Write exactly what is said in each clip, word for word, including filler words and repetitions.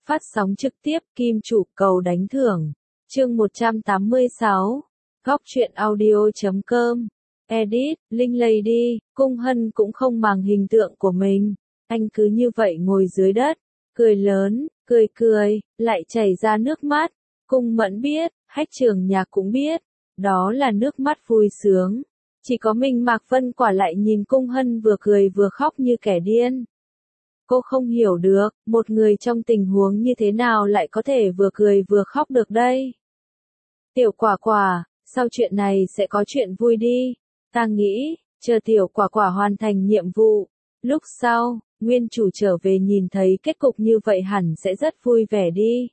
Phát sóng trực tiếp Kim Chủ cầu đánh thưởng. Chương một trăm tám mươi sáu. Góc truyện audio chấm com. Edit, Linh Lady, Cung Hân cũng không màng hình tượng của mình. Anh cứ như vậy ngồi dưới đất, cười lớn, cười cười, lại chảy ra nước mắt. Cung Mẫn biết, Hách Trường Nhạc cũng biết, đó là nước mắt vui sướng. Chỉ có mình Mạc Vân Quả lại nhìn Cung Hân vừa cười vừa khóc như kẻ điên. Cô không hiểu được, một người trong tình huống như thế nào lại có thể vừa cười vừa khóc được đây. Tiểu Quả Quả, sau chuyện này sẽ có chuyện vui đi. Ta nghĩ, chờ Tiểu Quả Quả hoàn thành nhiệm vụ. Lúc sau, Nguyên Chủ trở về nhìn thấy kết cục như vậy hẳn sẽ rất vui vẻ đi.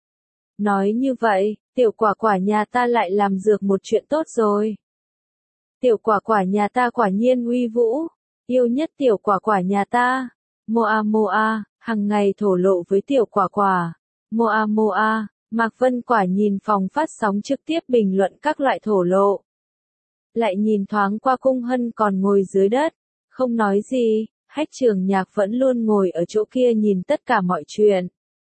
Nói như vậy, Tiểu Quả Quả nhà ta lại làm dược một chuyện tốt rồi. Tiểu Quả Quả nhà ta quả nhiên uy vũ. Yêu nhất Tiểu Quả Quả nhà ta. Moa Moa, hằng ngày thổ lộ với Tiểu Quả Quả. Moa Moa, Mạc Vân Quả nhìn phòng phát sóng trực tiếp bình luận các loại thổ lộ. Lại nhìn thoáng qua Cung Hân còn ngồi dưới đất, không nói gì, Hách Trường Nhạc vẫn luôn ngồi ở chỗ kia nhìn tất cả mọi chuyện.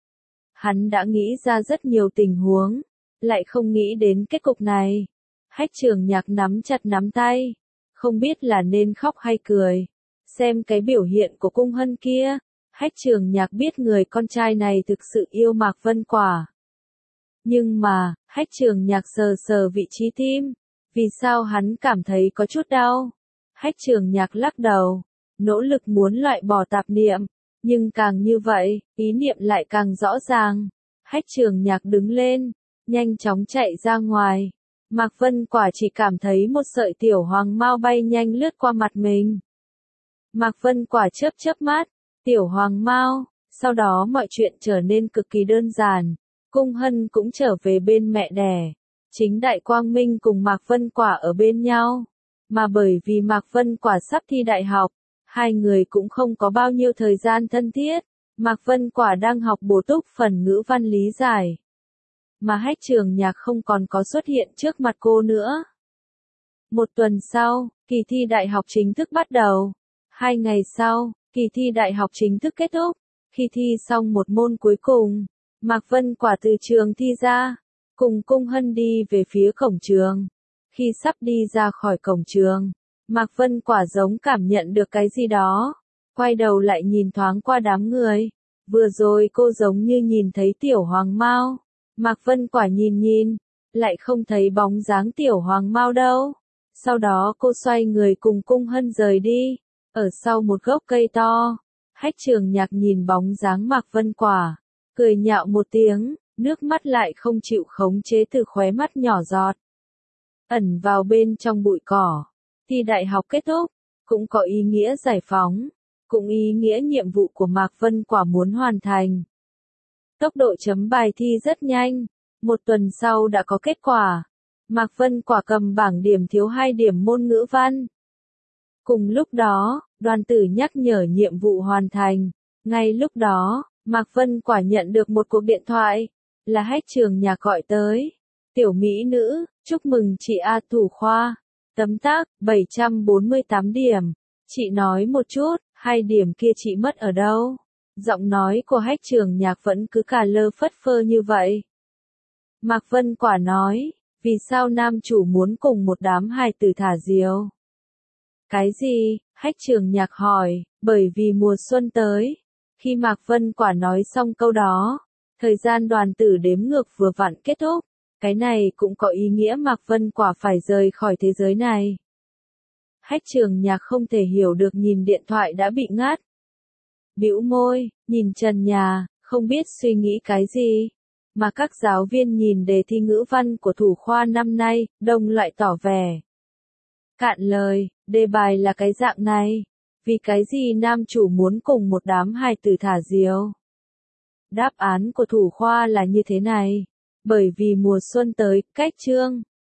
Hắn đã nghĩ ra rất nhiều tình huống, lại không nghĩ đến kết cục này. Hách Trường Nhạc nắm chặt nắm tay, không biết là nên khóc hay cười. Xem cái biểu hiện của Cung Hân kia, Hách Trường Nhạc biết người con trai này thực sự yêu Mạc Vân Quả. Nhưng mà, Hách Trường Nhạc sờ sờ vị trí tim, vì sao hắn cảm thấy có chút đau? Hách Trường Nhạc lắc đầu, nỗ lực muốn loại bỏ tạp niệm, nhưng càng như vậy, ý niệm lại càng rõ ràng. Hách Trường Nhạc đứng lên, nhanh chóng chạy ra ngoài. Mạc Vân Quả chỉ cảm thấy một sợi tiểu hoàng mao bay nhanh lướt qua mặt mình. Mạc Vân Quả chớp chớp mắt, tiểu hoàng mao, sau đó mọi chuyện trở nên cực kỳ đơn giản. Cung Hân cũng trở về bên mẹ đẻ. Chính Đại Quang Minh cùng Mạc Vân Quả ở bên nhau. Mà bởi vì Mạc Vân Quả sắp thi đại học, hai người cũng không có bao nhiêu thời gian thân thiết. Mạc Vân Quả đang học bổ túc phần ngữ văn lý giải. Mà Hách Trường Nhạc không còn có xuất hiện trước mặt cô nữa. Một tuần sau, kỳ thi đại học chính thức bắt đầu. Hai ngày sau, kỳ thi đại học chính thức kết thúc. Khi thi xong một môn cuối cùng, Mạc Vân Quả từ trường thi ra, cùng Cung Hân đi về phía cổng trường. Khi sắp đi ra khỏi cổng trường, Mạc Vân Quả giống cảm nhận được cái gì đó. Quay đầu lại nhìn thoáng qua đám người. Vừa rồi cô giống như nhìn thấy Tiểu Hoàng Mao. Mạc Vân Quả nhìn nhìn, lại không thấy bóng dáng Tiểu Hoàng Mao đâu. Sau đó cô xoay người cùng Cung Hân rời đi. Ở sau một gốc cây to, Hách Trường Nhạc nhìn bóng dáng Mạc Vân Quả, cười nhạo một tiếng, nước mắt lại không chịu khống chế từ khóe mắt nhỏ giọt. Ẩn vào bên trong bụi cỏ, thi đại học kết thúc, cũng có ý nghĩa giải phóng, cũng ý nghĩa nhiệm vụ của Mạc Vân Quả muốn hoàn thành. Tốc độ chấm bài thi rất nhanh, một tuần sau đã có kết quả. Mạc Vân Quả cầm bảng điểm thiếu hai điểm môn ngữ văn. Cùng lúc đó, Đoàn Tử nhắc nhở nhiệm vụ hoàn thành. Ngay lúc đó, Mạc Vân Quả nhận được một cuộc điện thoại, là Hách Trường Nhạc gọi tới. Tiểu mỹ nữ, chúc mừng chị A thủ khoa. Tấm tắc, bảy trăm bốn mươi tám điểm. Chị nói một chút, hai điểm kia chị mất ở đâu? Giọng nói của Hách Trường Nhạc vẫn cứ cà lơ phất phơ như vậy. Mạc Vân Quả nói, vì sao nam chủ muốn cùng một đám hài tử thả diều? Cái gì? Hách Trường Nhạc hỏi, bởi vì mùa xuân tới. Khi Mạc Vân Quả nói xong câu đó, thời gian Đoàn Tử đếm ngược vừa vặn kết thúc. Cái này cũng có ý nghĩa Mạc Vân Quả phải rời khỏi thế giới này. Hách Trường Nhạc không thể hiểu được nhìn điện thoại đã bị ngắt. Bĩu môi, nhìn trần nhà, không biết suy nghĩ cái gì. Mà các giáo viên nhìn đề thi ngữ văn của thủ khoa năm nay, đông lại tỏ vẻ. Cạn lời, đề bài là cái dạng này. Vì cái gì nam chủ muốn cùng một đám hài tử thả diều? Đáp án của thủ khoa là như thế này. Bởi vì mùa xuân tới, cách chương.